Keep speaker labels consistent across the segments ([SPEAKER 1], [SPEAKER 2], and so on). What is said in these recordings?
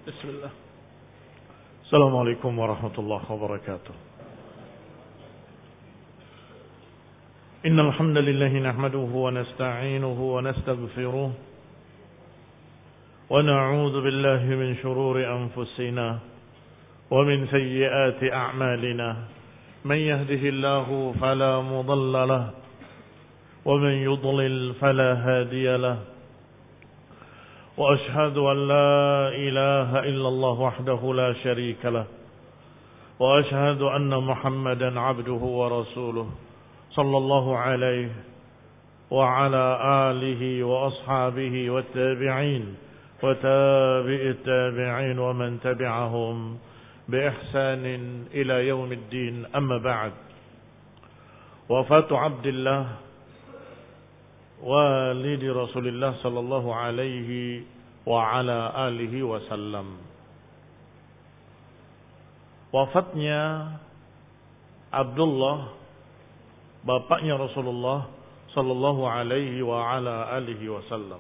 [SPEAKER 1] بسم الله. السلام عليكم ورحمة الله وبركاته. إن الحمد لله نحمده ونستعينه ونستغفره ونعوذ بالله من شرور أنفسنا ومن سيئات أعمالنا. من يهده الله فلا مضل له ومن يضلل فلا هادي له. وأشهد أن لا إله إلا الله وحده لا شريك له وأشهد أن محمدا عبده ورسوله صلى الله عليه وعلى آله وأصحابه والتابعين وتابع التابعين ومن تبعهم بإحسان إلى يوم الدين. أما بعد. وفاة عبد الله والد رسول الله صلى الله عليه وعلى آله وسلم. Wafatnya Abdullah, bapaknya Rasulullah sallallahu alaihi wa ala alihi wasallam.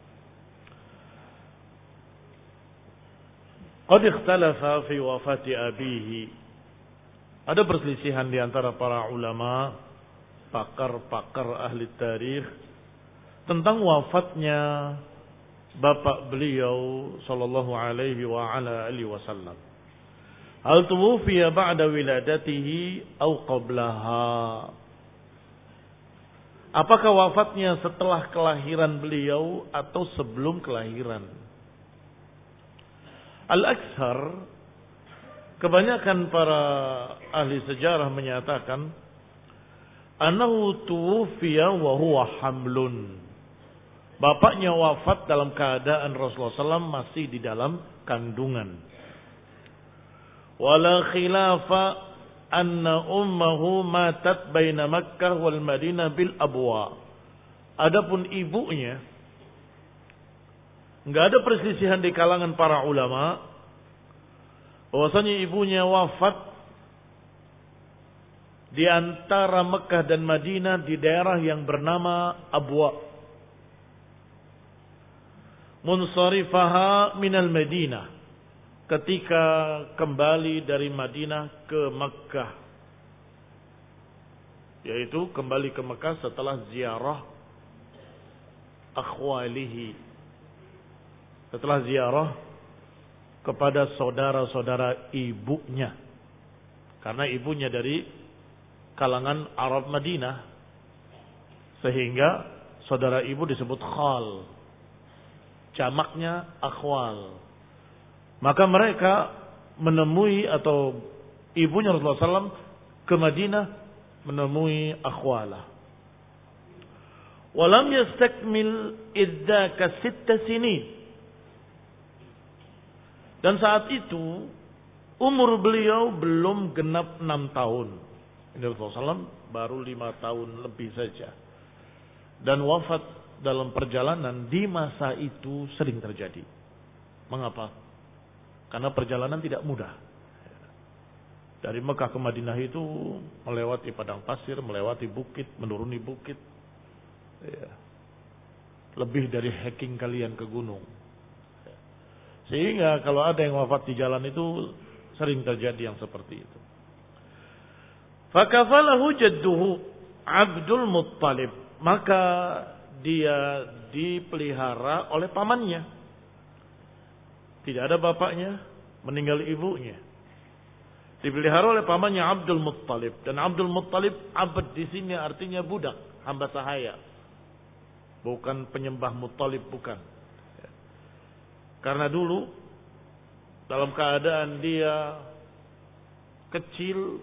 [SPEAKER 1] Qad ikhtalafa fi wafati abihi. Ada perselisihan di antara para ulama, pakar-pakar ahli tarikh tentang wafatnya bapak beliau sallallahu alaihi wa ala alihi wasallam. Hal tuwfiya ba'da wiladatihi aw qablaha? Apakah wafatnya setelah kelahiran beliau atau sebelum kelahiran? Al-aktsar, kebanyakan para ahli sejarah menyatakan annahu tuwfiya wa huwa hamlun. Bapaknya wafat dalam keadaan Rasulullah SAW masih di dalam kandungan. Wala khilafa anna ummuhu matat baina Makkah wal Madinah bil abwa. Adapun ibunya, enggak ada perselisihan di kalangan para ulama bahwasanya ibunya wafat di antara Mekah dan Madinah di daerah yang bernama Abwa. Munsarifaha minal Madinah, ketika kembali dari Madinah ke Mekah, yaitu kembali ke Mekah setelah ziarah akhwalihi, setelah ziarah kepada saudara-saudara ibunya, karena ibunya dari kalangan Arab Madinah, sehingga saudara ibu disebut khal, jamaknya akhwal. Maka mereka menemui, atau ibunya Rasulullah SAW ke Madinah menemui akhwalah. Walam yastakmil idzaka 6 sinin. Dan saat itu umur beliau belum genap 6 tahun. Ini Rasulullah SAW baru 5 tahun lebih saja. Dan wafat dalam perjalanan di masa itu sering terjadi. Mengapa? Karena perjalanan tidak mudah. Dari Mekah ke Madinah itu melewati padang pasir, melewati bukit, menuruni bukit. Lebih dari hiking kalian ke gunung. Sehingga kalau ada yang wafat di jalan itu sering terjadi yang seperti itu. Fakafalahu jadduhu Abdul Muttalib. Maka dia dipelihara oleh pamannya. Tidak ada bapaknya, meninggal ibunya. Dipelihara oleh pamannya Abdul Muttalib. Dan Abdul Muttalib, abad di sini artinya budak, hamba sahaya. Bukan penyembah Muttalib, bukan. Karena dulu dalam keadaan dia kecil,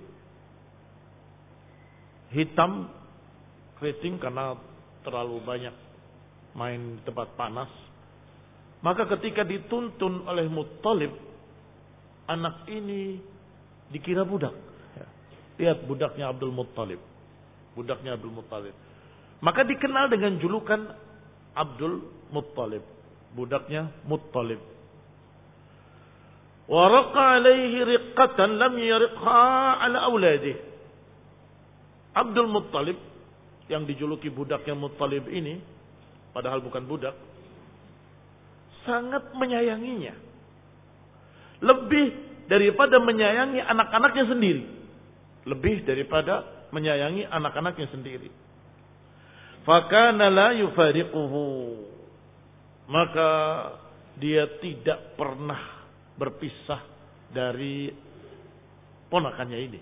[SPEAKER 1] hitam, keriting karena terlalu banyak main di tempat panas. Maka ketika dituntun oleh Muttalib, anak ini dikira budak. Lihat budaknya Abdul Muttalib. Budaknya Abdul Muttalib. Maka dikenal dengan julukan Abdul Muttalib. Budaknya Muttalib. Wa raqa alaihi riqqatan lam yariqha ala auladih. Abdul Muttalib yang dijuluki budaknya Muttalib ini, padahal bukan budak, sangat menyayanginya. lebih daripada menyayangi anak-anaknya sendiri. Lebih daripada menyayangi anak-anaknya sendiri. Fakana la yufariquhu. Maka dia tidak pernah berpisah dari ponakannya ini.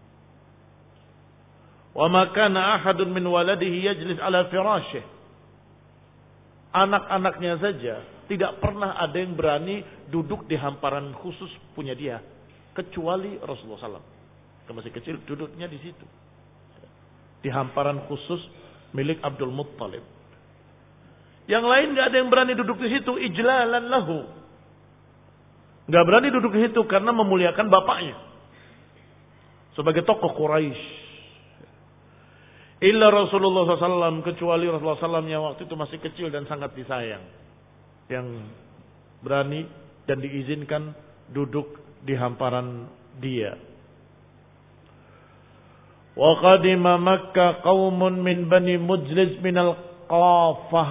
[SPEAKER 1] Wa ma kana ahadun min waladihi yajlis ala firasyih. Anak-anaknya saja tidak pernah ada yang berani duduk di hamparan khusus punya dia, kecuali Rasulullah SAW. Ketika masih kecil duduknya di situ, di hamparan khusus milik Abdul Muttalib. Yang lain nggak ada yang berani duduk di situ, ijlalan lahu. Nggak berani duduk di situ karena memuliakan bapaknya sebagai tokoh Quraisy. Illa Rasulullah SAW, kecuali Rasulullah SAW yang waktu itu masih kecil dan sangat disayang, yang berani dan diizinkan duduk di hamparan dia. Wa qadima Makkah qaumun min Bani Mujliz min al-Qafah.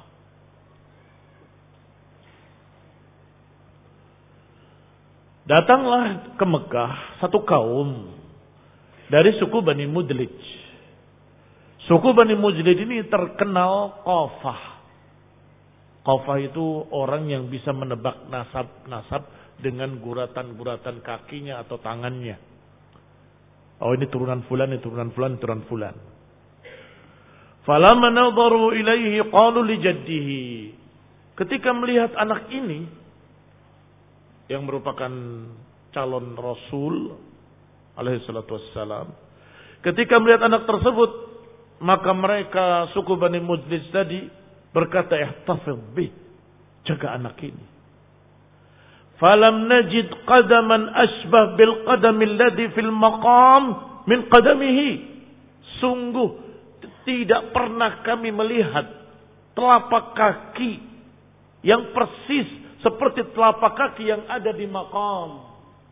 [SPEAKER 1] Datanglah ke Mekah satu kaum dari suku Bani Mudlij. Suku Bani Mujlid ini terkenal qafah. Qafah itu orang yang bisa menebak nasab dengan guratan-guratan kakinya atau tangannya. Oh, ini turunan fulan, ini turunan fulan, ini turunan fulan. Falamma nadharu ilaihi qalu li jaddihi. Ketika melihat anak ini yang merupakan calon Rasul alaihi salatu wassalam, ketika melihat anak tersebut, maka mereka suku Bani Mujlis tadi berkata, ihtafidh bih, jaga anak ini. Falam najid qadaman asbah bil qadamil ladhi fil maqam min qadamihi. Sungguh tidak pernah kami melihat telapak kaki yang persis seperti telapak kaki yang ada di maqam.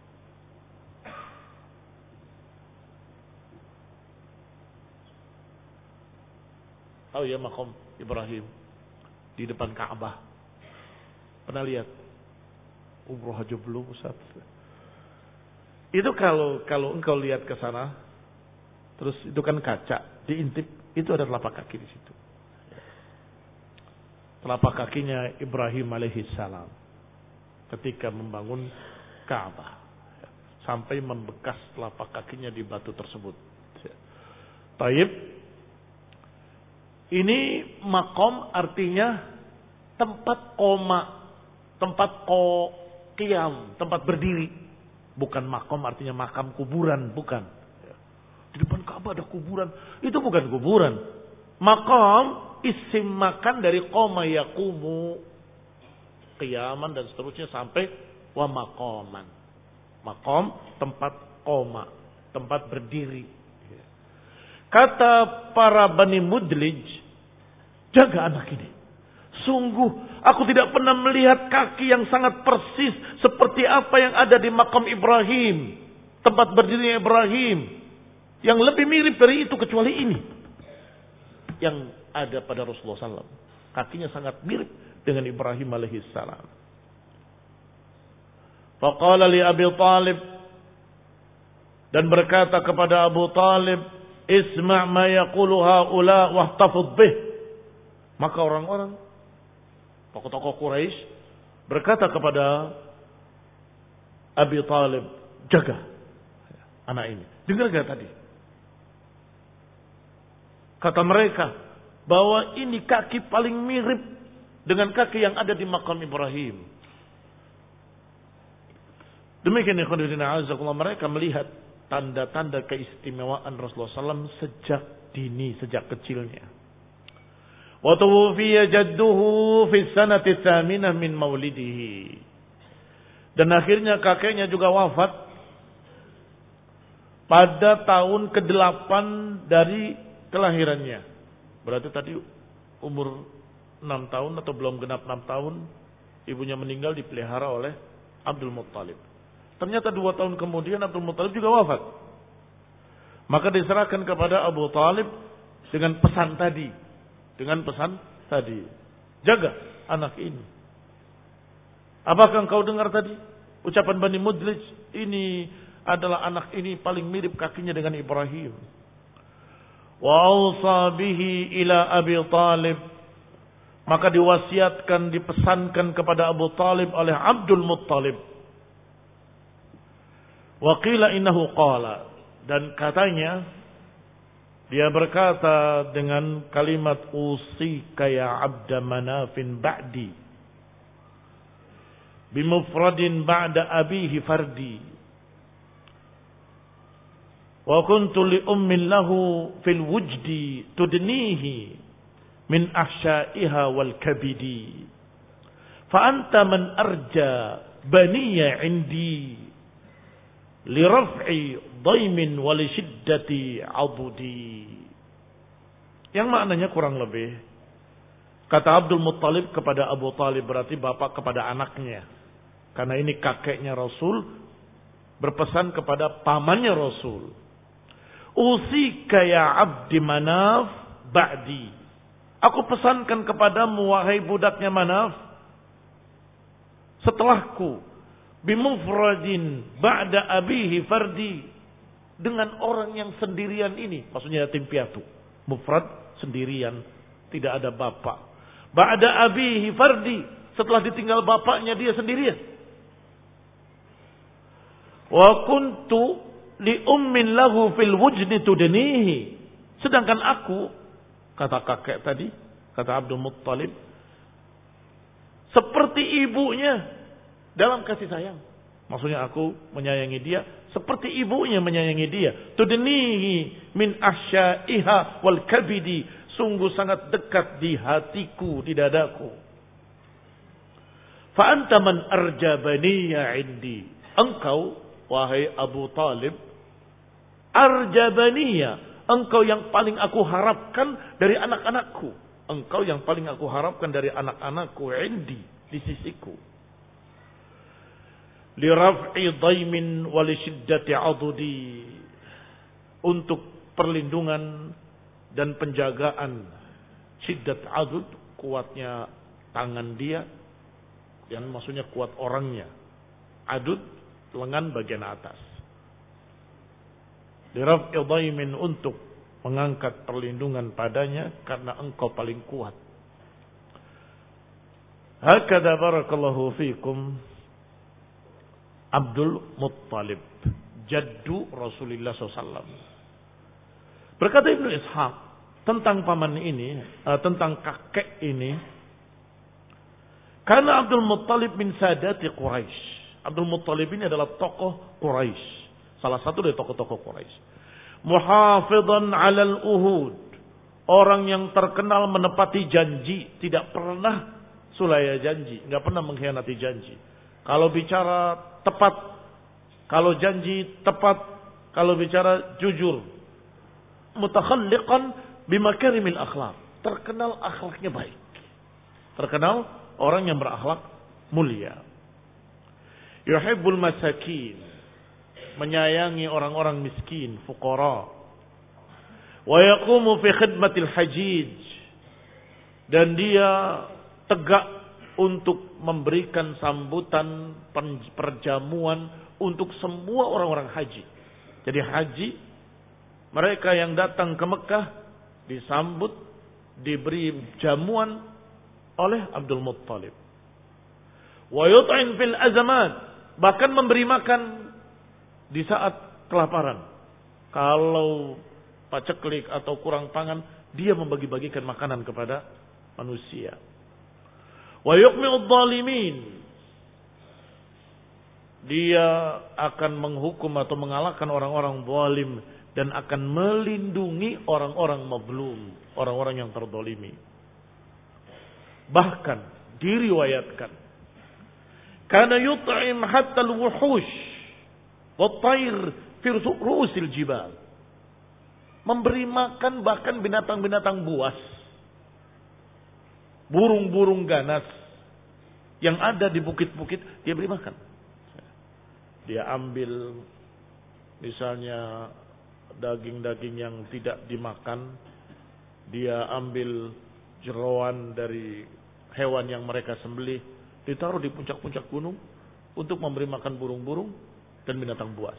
[SPEAKER 1] Oh ya, maqam Ibrahim di depan Ka'bah. Pernah lihat? Umroh aja belum, Ustaz. Itu kalau engkau lihat ke sana, terus itu kan kaca, diintip, itu ada telapak kaki di situ. Telapak kakinya Ibrahim alaihi salam ketika membangun Ka'bah, sampai membekas telapak kakinya di batu tersebut. Taib. Ini makom artinya tempat koma, tempat qiyam, tempat berdiri. Bukan makom artinya makam kuburan, bukan. Di depan Ka'bah ada kuburan, itu bukan kuburan. Makom isim makan dari qoma yaqumu, qiyaman dan seterusnya sampai wa maqaman. Makom tempat koma, tempat berdiri. Kata para Bani Mudlij, jaga anak ini. Sungguh, aku tidak pernah melihat kaki yang sangat persis seperti apa yang ada di makam Ibrahim. Tempat berdirinya Ibrahim. Yang lebih mirip dari itu kecuali ini. Yang ada pada Rasulullah SAW. Kakinya sangat mirip dengan Ibrahim alaihissalam. Faqala li Abi Talib. Dan berkata kepada Abu Talib, Isma' ma yaqulu haula wahtafidh bih. Maka orang-orang tokoh-tokoh Quraisy berkata kepada Abi Talib, jaga anak ini. Dengar gak tadi? Kata mereka bahwa ini kaki paling mirip dengan kaki yang ada di makam Ibrahim. Demikian ikhwan fillah azakumullah, mereka melihat tanda-tanda keistimewaan Rasulullah SAW sejak dini, sejak kecilnya. Wa tuwfiya jadduhu fi sanati tsaminah min maulidihi. Dan akhirnya kakeknya juga wafat pada tahun ke-8 dari kelahirannya. Berarti tadi umur 6 tahun atau belum genap 6 tahun ibunya meninggal, dipelihara oleh Abdul Muttalib. Ternyata 2 tahun kemudian Abdul Muttalib juga wafat. Maka diserahkan kepada Abu Talib dengan pesan tadi. Jaga anak ini. Apakah engkau dengar tadi? Ucapan Bani Mudlij, ini adalah anak ini paling mirip kakinya dengan Ibrahim. Wa awsa bihi ila Abi Talib. Maka diwasiatkan, dipesankan kepada Abu Talib oleh Abdul Muttalib. Wa qila innahu qala. Dan katanya, dia berkata dengan kalimat usika ya abda manafin ba'di. Bimufradin ba'da abihi fardi. Wa kuntu li ummin lahu fil wujdi tudnihi min ahsya'iha wal kabidi. Fa anta man arja baniya indi li raf'i dhaimin wa li shiddati 'adudi. Yang maknanya kurang lebih, kata Abdul Muttalib kepada Abu Talib, berarti bapak kepada anaknya. Karena ini kakeknya Rasul berpesan kepada pamannya Rasul. Usika ya abdi Manaf ba'di. Aku pesankan kepadamu wahai budaknya Manaf, setelahku, bimufradin ba'da abihi fardi, dengan orang yang sendirian ini, maksudnya yatim piatu. Mufrad sendirian, tidak ada bapak. Ba'da abihi fardi, setelah ditinggal bapaknya dia sendirian. Wa kuntu li ummin lahu fil wujdi tudnihi. Sedangkan aku, kata kakek tadi, kata Abdul Muttalib, seperti ibunya dalam kasih sayang. Maksudnya aku menyayangi dia seperti ibunya menyayangi dia. Tudnihi min ahsyaiha wal kabidi. Sungguh sangat dekat di hatiku, di dadaku. Fa anta man arja baniya indi. Engkau, wahai Abu Talib, arja baniya, engkau yang paling aku harapkan dari anak-anakku. Engkau yang paling aku harapkan dari anak-anakku indi, di sisiku. Li raf'i dhaimin wa li shiddati 'adudi. Untuk perlindungan dan penjagaan. Shiddat 'adud, kuatnya tangan dia, yang maksudnya kuat orangnya. Adud, lengan bagian atas. Diraf'i dhaimin, untuk mengangkat perlindungan padanya karena engkau paling kuat. Hakadha barakallahu fikum Abdul Muttalib, jaddu Rasulullah SAW. Berkata Ibnu Ishaq tentang paman ini, tentang kakek ini, karena Abdul Muttalib min sadati Quraisy. Abdul Muttalib ini adalah tokoh Quraisy, salah satu dari tokoh-tokoh Quraisy. Muhafidhan 'alal uhud, orang yang terkenal menepati janji, tidak pernah sulaya janji, enggak pernah mengkhianati janji. Kalau bicara tepat, kalau janji tepat, kalau bicara jujur. Mutakhalliqan bimakarimil akhlaq, terkenal akhlaknya baik. Terkenal orang yang berakhlak mulia. Yuhibbul masakin, menyayangi orang-orang miskin, fuqara. Wa yaqumu fi khidmatil hajij, dan dia tegak untuk memberikan sambutan perjamuan untuk semua orang-orang haji. Jadi haji, mereka yang datang ke Mekah disambut, diberi jamuan oleh Abdul Muttalib. Wa yut'in fil azamat, bahkan memberi makan di saat kelaparan. Kalau paceklik atau kurang pangan, dia membagi-bagikan makanan kepada manusia. Wa yuqmi'ud dhalimin, dia akan menghukum atau mengalahkan orang-orang zalim dan akan melindungi orang-orang mazlum, orang-orang yang terzalimi. Bahkan diriwayatkan, kana yut'im hatta al-wuhush wat-tayr fi ru'usil jibal, memberi makan bahkan binatang-binatang buas, burung-burung ganas yang ada di bukit-bukit, dia beri makan. Dia ambil misalnya daging-daging yang tidak dimakan, dia ambil jeroan dari hewan yang mereka sembelih, ditaruh di puncak-puncak gunung untuk memberi makan burung-burung dan binatang buas.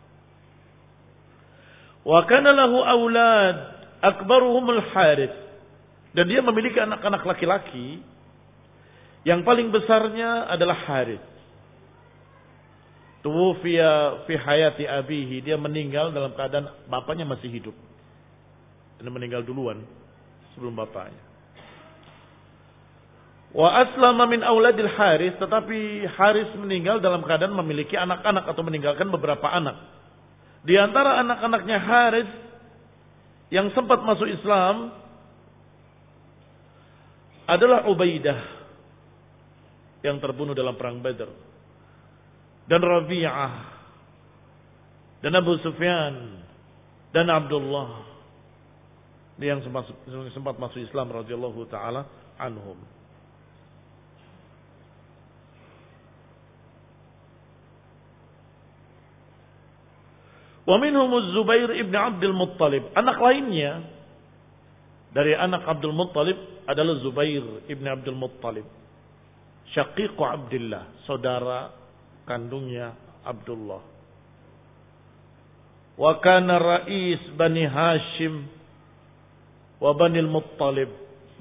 [SPEAKER 1] Wa kana lahu aulad akbaruhumul Harits, dan dia memiliki anak-anak laki-laki yang paling besarnya adalah Harits. Tuwfiya fi hayati abihi, dia meninggal dalam keadaan bapaknya masih hidup. Dia meninggal duluan sebelum bapaknya. Wa aslama min auladil Haris, tetapi Haris meninggal dalam keadaan memiliki anak-anak atau meninggalkan beberapa anak. Di antara anak-anaknya Haris yang sempat masuk Islam adalah Ubaidah yang terbunuh dalam perang Badar, dan Rabi'ah, dan Abu Sufyan, dan Abdullah yang sempat masuk Islam radhiyallahu taala anhum. Wa minhum Az-Zubair ibn Abdul Muttalib. Anak lainnya dari anak Abdul Muttalib adalah Zubair ibn Abdul Muttalib, syaqiqu Abdullah, saudara kandungnya Abdullah. Wa kana rais Bani Hashim wa Bani Al-Muttalib.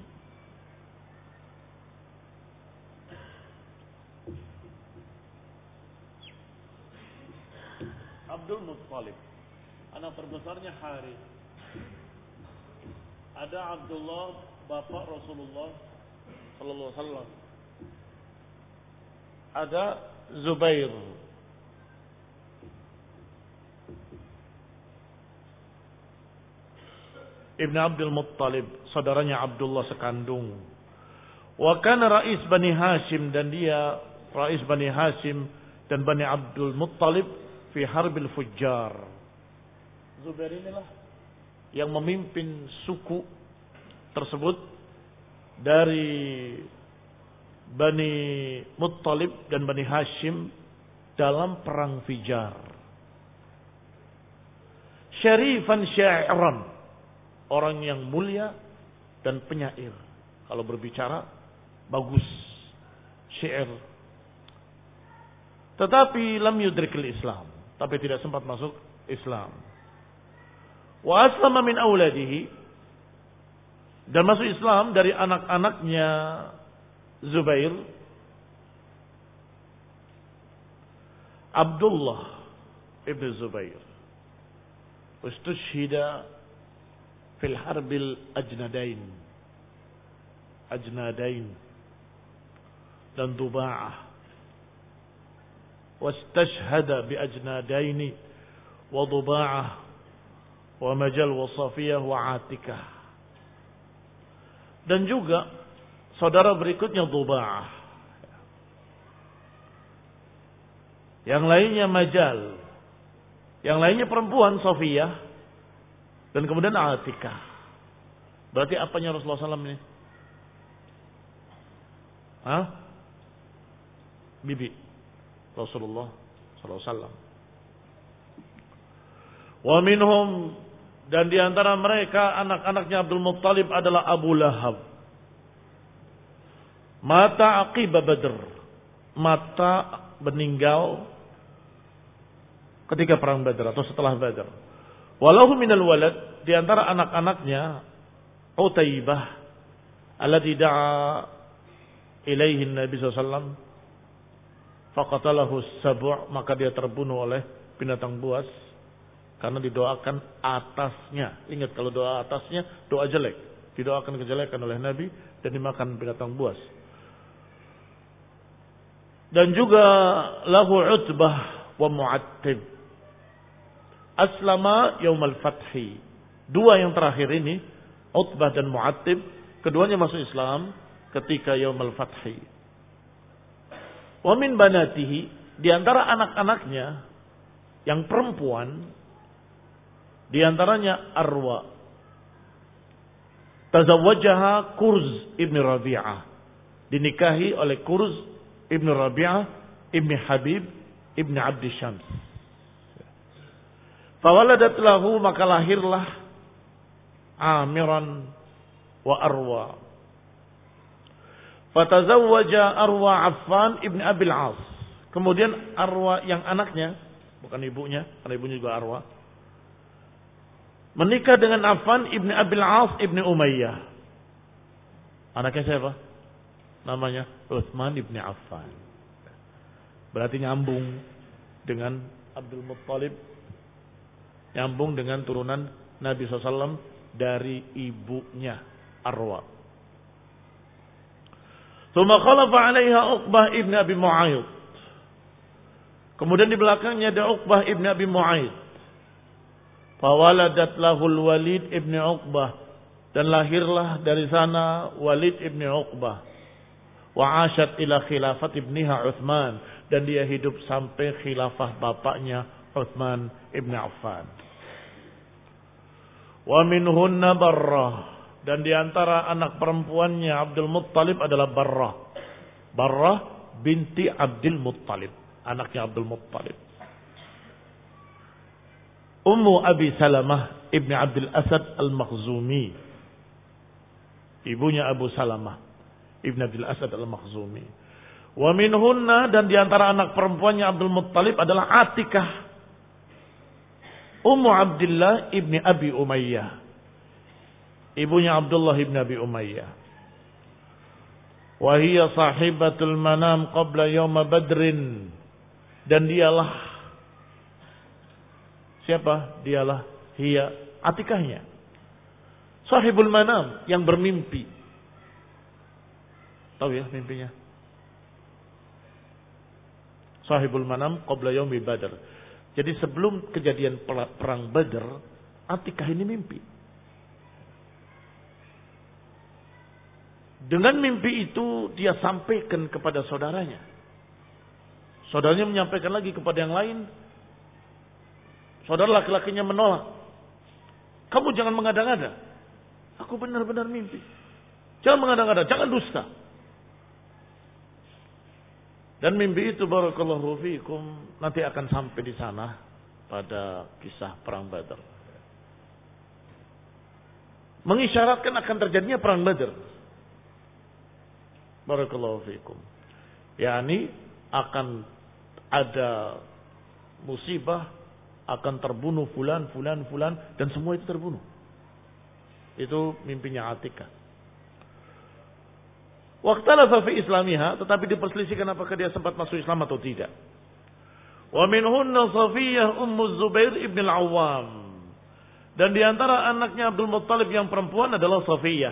[SPEAKER 1] Abdul Muttalib, anak terbesarnya Harits. Ada Abdullah, bapak Rasulullah sallallahu alaihi wasallam. Ada Zubair. Ibn Abdul Muttalib, saudaranya Abdullah sekandung. Wa kana rais Bani Hashim, dan dia rais Bani Hashim dan Bani Abdul Muttalib fi harbil fujjar. Zubair inilah yang memimpin suku tersebut dari Bani Muttalib dan Bani Hashim dalam perang Fijar. Syarifan sya'iran, orang yang mulia dan penyair. Kalau berbicara bagus, syair. Tetapi lam yudrikil Islam, tapi tidak sempat masuk Islam. Wa aslama min auladihi, dan masuk Islam dari anak-anaknya Zubair, Abdullah ibn Zubair. Ustushhida fil harbil ajnadain, dan Duba'ah. واستشهد بأجنادين وضباعة ومجل وصافية وعاتكة. Dan juga saudara berikutnya Duba'ah, yang lainnya Majal, yang lainnya perempuan Safiyah, dan kemudian Atikah. Berarti apanya Rasulullah SAW ini? Bibi Rasulullah SAW. Wa minhum, dan di antara mereka anak-anaknya Abdul Muttalib adalah Abu Lahab. Mata aqiba Badr, mata meninggal ketika perang Badr atau setelah Badr. Walahu minal walad, di antara anak-anaknya Utaibah alladzi da'a ilaihi Nabi sallallahu alaihi wasallam faqatalahu as-sab', maka dia terbunuh oleh binatang buas karena didoakan atasnya. Ingat, kalau doa atasnya doa jelek, didoakan kejelekan oleh Nabi dan dimakan binatang buas. Dan juga lahu Utbah wa Mu'attib aslama yaumal fathi. Dua yang terakhir ini, Utbah dan Mu'attib, keduanya masuk Islam ketika yaumal fathi. Wa min banatihi, di antara anak-anaknya yang perempuan, di antaranya Arwa. Tazawwajaha Kurz ibn Rabi'ah, dinikahi oleh Kurz ibn Rabi'ah ibn Habib ibn Abdi Syams. Fawaladat lahu, maka lahirlah Amiran wa Arwa. Fatazawwaja Arwa Affan ibn Abil As. Kemudian Arwa yang anaknya, bukan ibunya, karena ibunya juga Arwa, menikah dengan Affan ibni Abil As ibni Umayyah. Anaknya siapa? Namanya Utsman ibni Affan. Berarti nyambung dengan Abdul Muttalib, nyambung dengan turunan Nabi SAW dari ibunya Arwa. Tsumma khalafa 'alaiha Uqbah ibn Abi Mu'ayyid. Kemudian di belakangnya ada Uqbah ibn Abi Mu'ayyid. Fawaladat lahul Walid ibn Uqbah, dan lahirlah dari sana Walid ibn Uqbah. Wa 'ashat ila khilafat ibniha Utsman, dan dia hidup sampai khilafah bapaknya Utsman ibn Affan. Wa minhunna Barrah, dan di antara anak perempuannya Abdul Muttalib adalah Barrah. Barrah binti Abdul Muttalib, anaknya Abdul Muttalib. Ummu Abi Salamah ibni Abdul Asad al-Makhzumi, ibunya Abu Salamah ibn Abdul Asad al-Makhzumi. Wa minhunna, dan di antara anak perempuannya Abdul Muttalib adalah Atikah, Ummu Abdullah ibni Abi Umayyah, ibunya Abdullah ibn Abi Umayyah. Wa hiya sahibatul manam qabla yaum Badrin, dan dialah siapa? Dialah hiya, Atikahnya, sahibul manam, yang bermimpi. Tahu ya mimpinya? Sahibul manam qabla yaumi Badr. Jadi sebelum kejadian perang Badr, Atikah ini mimpi. Dengan mimpi itu dia sampaikan kepada saudaranya. Saudaranya menyampaikan lagi kepada yang lain. Saudara laki-lakinya menolak. Kamu jangan mengada-ngada. Aku benar-benar mimpi. Jangan mengada-ngada, jangan dusta. Dan mimpi itu barakallahu fiikum nanti akan sampai di sana pada kisah perang Badar. Mengisyaratkan akan terjadinya perang Badar. Barakallahu fiikum. yakni akan ada musibah, akan terbunuh fulan, dan semua itu terbunuh. Itu mimpinya Atikah. Waqtalafa fi islamiha, tetapi diperselisihkan apakah dia sempat masuk Islam atau tidak. Wa minhunna Safiyah Ummu Zubair ibn al-Awwam. Dan di antara anaknya Abdul Muttalib yang perempuan adalah Safiyah,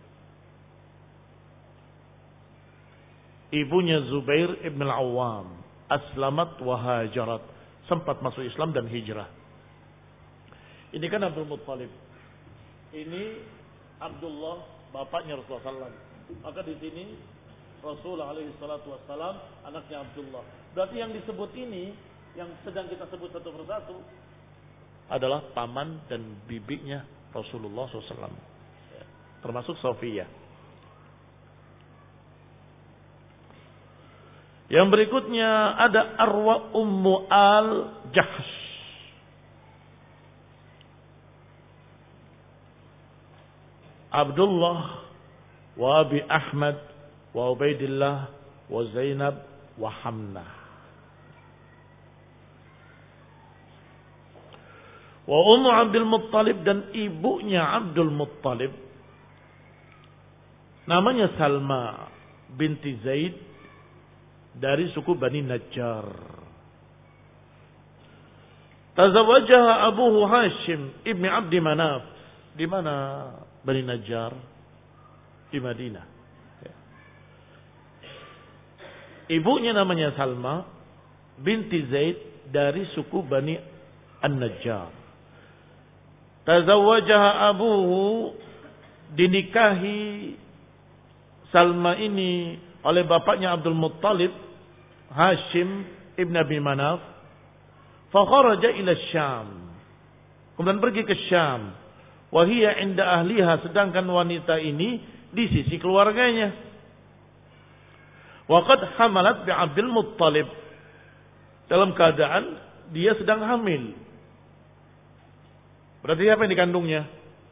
[SPEAKER 1] ibunya Zubair ibn al-Awwam. Aslamat wa hajarat, sempat masuk Islam dan hijrah. Ini kan Abdul Muttalib. Ini Abdullah, bapaknya Rasulullah SAW. Maka di sini Rasul alaihi salatu wassalam anaknya Abdullah. Berarti yang disebut ini, yang sedang kita sebut satu persatu, adalah paman dan bibinya Rasulullah SAW. Termasuk Safiyah. Yang berikutnya ada Arwa Ummu al-Jahsh. Abdullah wa Abi Ahmad wa Ubaidillah wa Zainab wa Hamnah. Wa Ummu Abdul Muttalib, dan ibunya Abdul Muttalib namanya Salma binti Zaid dari suku Bani Najjar. Tazawwajaha abuhu Hashim ibni Abdi Manaf. Di mana Bani Najjar? Di Madinah. Ibunya namanya Salma binti Zaid dari suku Bani An-Najjar. Tazawwajaha abuhu, dinikahi Salma ini oleh bapaknya Abdul Muttalib, Hashim ibn Abi Manaf. Fakharaja ila Syam, kemudian pergi ke Syam. Wahia inda ahliha, sedangkan wanita ini di sisi keluarganya. Waqad hamalat bi Abdul Muttalib, dalam keadaan dia sedang hamil. Berarti siapa yang dikandungnya?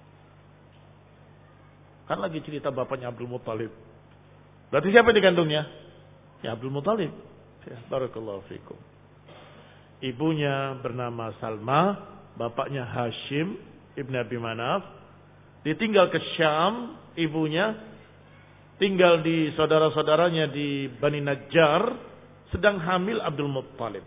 [SPEAKER 1] Kan lagi cerita bapaknya Abdul Muttalib. Berarti siapa yang dikandungnya? Ya Abdul Muttalib. Ya, barakallahu fikum. Ibunya bernama Salma, bapaknya Hashim ibn Abi Manaf. Ditinggal ke Syam, ibunya tinggal di saudara-saudaranya di Bani Najjar, sedang hamil Abdul Muttalib.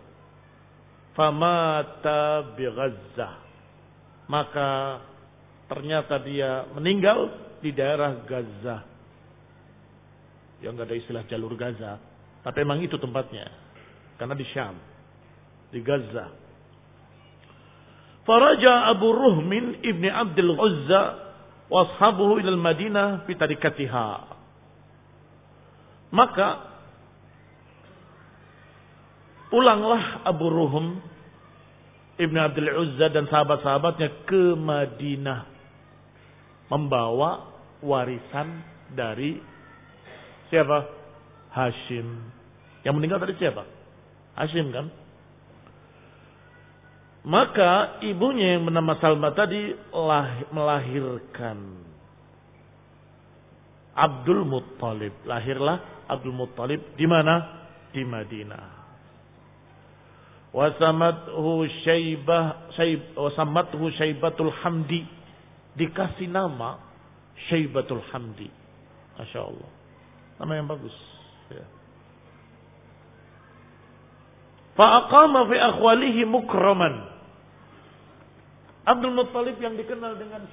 [SPEAKER 1] Famata bi Gazzah. Maka ternyata dia meninggal di daerah Gaza. Ya enggak ada istilah jalur Gaza, tapi memang itu tempatnya. Karena di Syam, di Gaza. Faraja Abu Ruhmin ibni Abdul Uzza wa ashabuhu ila al-Madinah fi tarikatiha. Maka pulanglah Abu Ruhm ibni Abdul Uzza dan sahabat-sahabatnya ke Madinah membawa warisan dari siapa? Hashim. Yang meninggal tadi siapa? Hashim kan? Maka ibunya yang bernama Salma tadi melahirkan Abdul Muttalib. Lahirlah Abdul Muttalib di mana? Di Madinah. Wasamathu Syaibatul Hamdi. Dikasih nama Syaibatul Hamdi. Masya Allah. Nama yang bagus. Ya. Fa'aqama fi akhwalihi mukraman. Abdul Muttalib yang dikenal dengan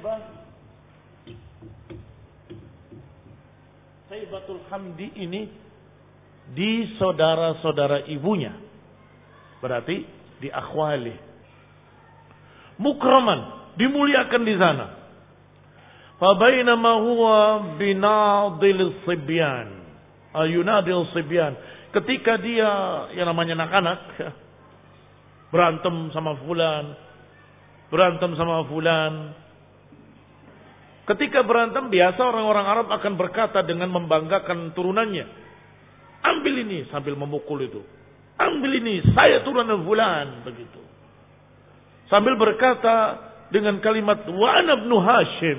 [SPEAKER 1] Syaibatul Hamdi ini di saudara-saudara ibunya. Berarti di akhwali. Mukraman, dimuliakan di sana. Fabainama huwa binadil sibyan. Ayunadil sibyan. Ketika dia yang namanya anak-anak berantem sama fulan. Ketika berantem biasa orang-orang Arab akan berkata dengan membanggakan turunannya. Ambil ini sambil memukul itu. Ambil ini, saya turunan fulan, begitu. Sambil berkata dengan kalimat wa ana ibnu Hashim.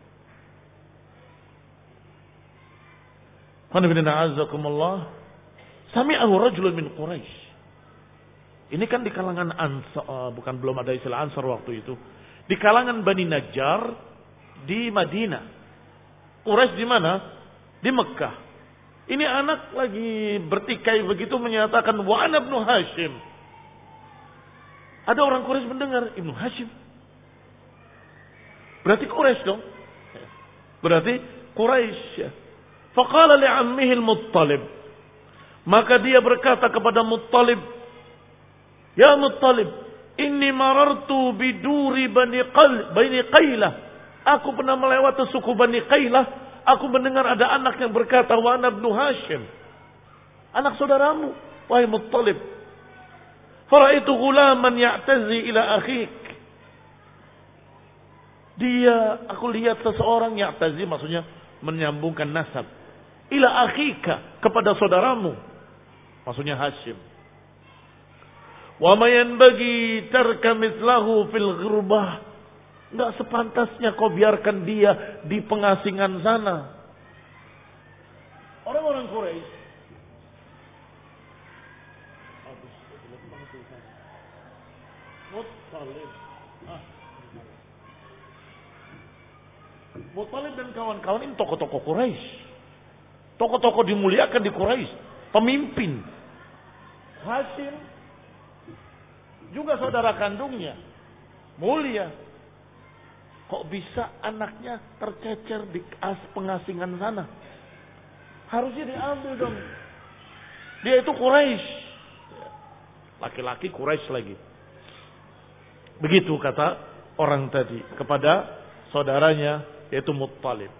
[SPEAKER 1] Sami'ahu rajulun min Quraisy. Ini kan di kalangan Ansar, bukan belum ada istilah Ansar waktu itu. Di kalangan Bani Najjar di Madinah. Quraisy di mana? Di Mekah. Ini anak lagi bertikai begitu menyatakan wa ana ibnu Hashim. Ada orang Quraisy mendengar Ibnu Hashim. Berarti Quraisy dong. Berarti Quraisy. Faqala li'ammihi al-Muttalib. Maka dia berkata kepada Muttalib, "Ya Muttalib, inni marartu biduri Bani Qailah." Aku pernah melewati suku Bani Qailah. Aku mendengar ada anak yang berkata, "Wa ana ibnu Hashim." Anak saudaramu, wahai Muttalib. Faraitu ghulaman ya'tazi ila akhik. Aku lihat seseorang ya'tazi, maksudnya menyambungkan nasab. Ila akhika, kepada saudaramu. Maksudnya Hashim. Wa ma yanbaghi tarka mithlahu fil ghurbah. Enggak sepantasnya kau biarkan dia di pengasingan sana. Orang-orang Quraisy Muttalib dan kawan-kawan ini tokoh-tokoh Quraisy. Tokoh-tokoh dimuliakan di Quraisy, pemimpin. Hashim juga saudara kandungnya, mulia. Kok bisa anaknya tercecer di pengasingan sana? Harusnya diambil dong. Dia itu Quraisy. Laki-laki Quraisy lagi. Begitu kata orang tadi kepada saudaranya yaitu Muttalib.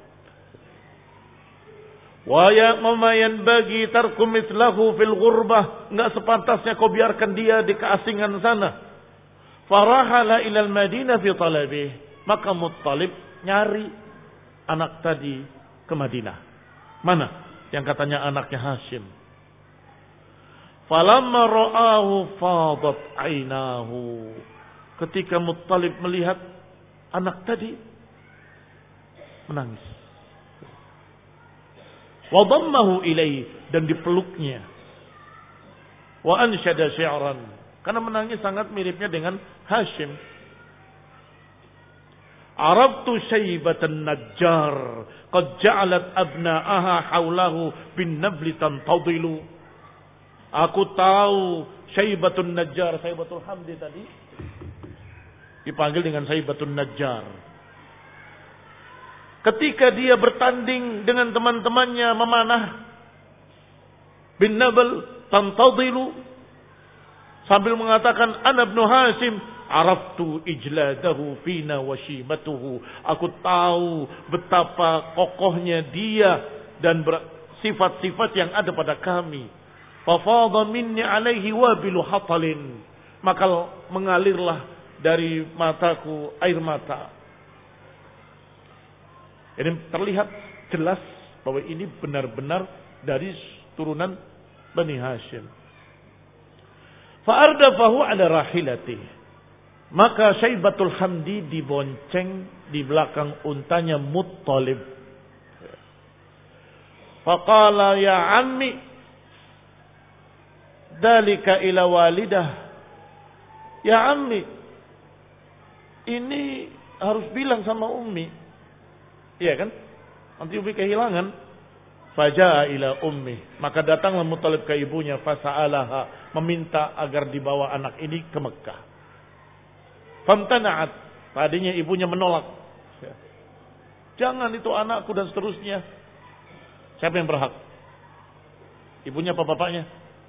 [SPEAKER 1] Wa ya mamayan bagi tarku mithlahu fil ghurbah. Enggak sepantasnya kau biarkan dia di keasingan sana. Farahala ilal Madinah fi talabih. Maka Muttalib nyari anak tadi ke Madinah. Mana? Yang katanya anaknya Hashim. Falamma ra'ahu fadat ainahu. Ketika Muttalib melihat anak tadi, menangis. Wa dhammahu ilaihi, dan dipeluknya. Wa ansyada syi'ran. Karena menangis sangat miripnya dengan Hashim. Arabtu syaibatan najjar qad ja'alat abna'aha haulahu bin nabli tantadilu. Aku tahu Syaibatun Najjar, Syaibatul Hamdi tadi dipanggil dengan Syaibatun Najjar. Ketika dia bertanding dengan teman-temannya memanah bin Nabl tantadilu sambil mengatakan ana ibnu Hashim araftu ijladahu fina wa shimatuhu. Aku tahu betapa kokohnya dia dan sifat-sifat yang ada pada kami. Fafadha minni alaihi wabilu hatalin. Maka mengalirlah dari mataku air mata. Ini terlihat jelas bahwa ini benar-benar dari turunan Bani Hashim. Fa'ardafahu ala rahilati. Maka Syaibatul Hamdi dibonceng di belakang untanya Muttalib. Faqala ya ammi dalika ila walidah. Ya ammi, ini harus bilang sama ummi. Iya kan? Nanti ummi kehilangan. Faja'a ila ummi. Maka datanglah Muttalib ke ibunya. Fasa'alaha. Meminta agar dibawa anak ini ke Mekah. Famtana'at. Tadinya ibunya menolak. Jangan itu anakku dan seterusnya. Siapa yang berhak? Ibunya apa bapaknya?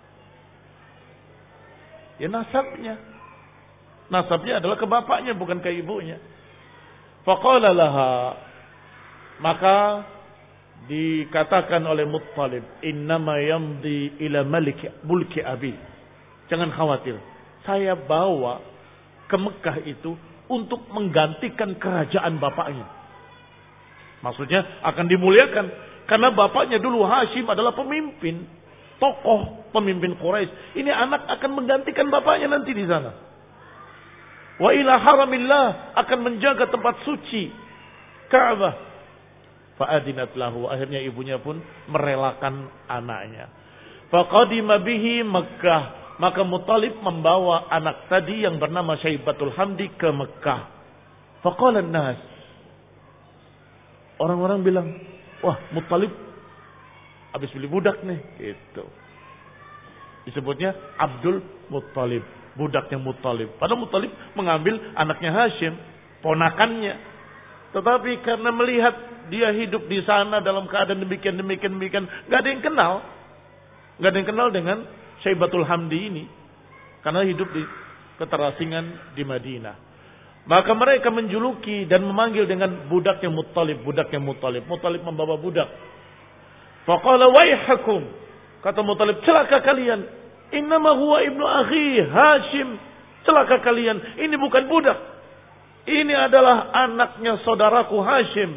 [SPEAKER 1] Ya nasabnya. Nasabnya adalah ke bapaknya bukan ke ibunya. Faqala laha. Maka dikatakan oleh Muttalib, innama yamdi ila mulki abi. Jangan khawatir. Saya bawa ke Mekah itu untuk menggantikan kerajaan bapaknya. Maksudnya akan dimuliakan. Karena bapaknya dulu Hashim adalah pemimpin. Tokoh pemimpin Quraisy. Ini anak akan menggantikan bapaknya nanti di sana. Wa ila haramillah, akan menjaga tempat suci Ka'bah. Fa'adinat lahu. Akhirnya ibunya pun merelakan anaknya. Faqadima bihi Mekkah. Maka Muttalib membawa anak tadi yang bernama Syaibatul Hamdi ke Mekkah. Faqala an-nas. Orang-orang bilang, wah Muttalib habis beli budak nih, gitu. Disebutnya Abdul Muttalib, budaknya Muttalib. Padahal Muttalib mengambil anaknya Hashim, ponakannya. Tetapi karena melihat dia hidup di sana dalam keadaan demikian, nggak ada yang kenal, dengan Syaibatul Hamdi ini, karena hidup di keterasingan di Madinah. Maka mereka menjuluki dan memanggil dengan budaknya Muttalib. Muttalib membawa budak. Faqala waihakum, kata Muttalib, celaka kalian. Innama huwa ibnu akhi Hashim. Celaka kalian, ini bukan budak. Ini adalah anaknya saudaraku Hashim.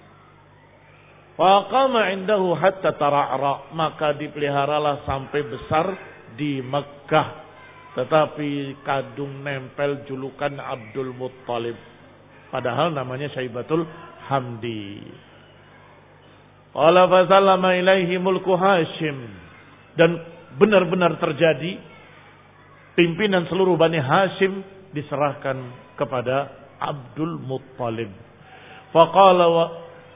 [SPEAKER 1] Faqama indahu hatta tara'ra. Maka dipeliharalah sampai besar di Mekkah. Tetapi kadung nempel julukan Abdul Muttalib. Padahal namanya Syaibatul Hamdi. Qala fasallama ilaihi mulku Hashim. Dan benar-benar terjadi. Pimpinan seluruh Bani Hashim diserahkan kepada Abdul Muttalib. Faqala wa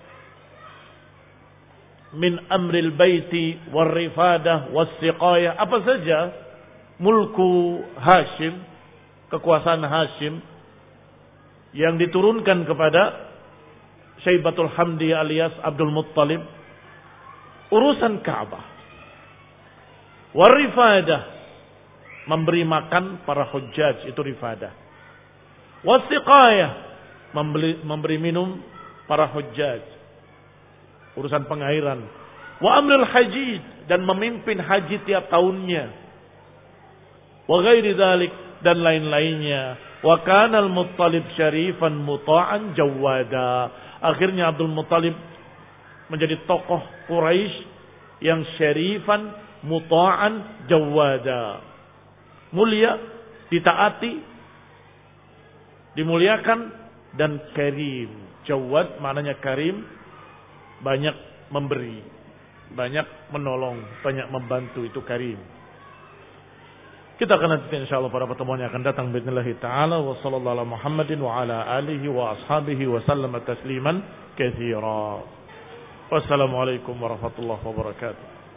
[SPEAKER 1] min amril baiti warrifadah wassiqayah. Apa saja mulku Hashim, kekuasaan Hashim yang diturunkan kepada Syaibatul Hamdi alias Abdul Muttalib, urusan Ka'bah, warifadah, memberi makan para hujjaj, itu rifadah, wasiqayah, memberi minum para hujjaj, urusan pengairan, wa amrul haji, dan memimpin haji tiap tahunnya, wa ghairi dzalik, dan lain-lainnya. Wa kana al-Muttalib syarifan muta'an jawada. Akhirnya Abdul Muttalib menjadi tokoh Quraisy yang syarifan muta'an jawada. Mulia, ditaati, dimuliakan, dan karim. Jawad maknanya karim, banyak memberi, banyak menolong, banyak membantu, itu karim. Kita akan lanjutkan insyaallah pada pertemuan yang akan datang bismillah taala wa sallallahu ala Muhammadin wa ala alihi wa ashabihi wa sallama tasliman katsira. Wassalamualaikum warahmatullahi wabarakatuh.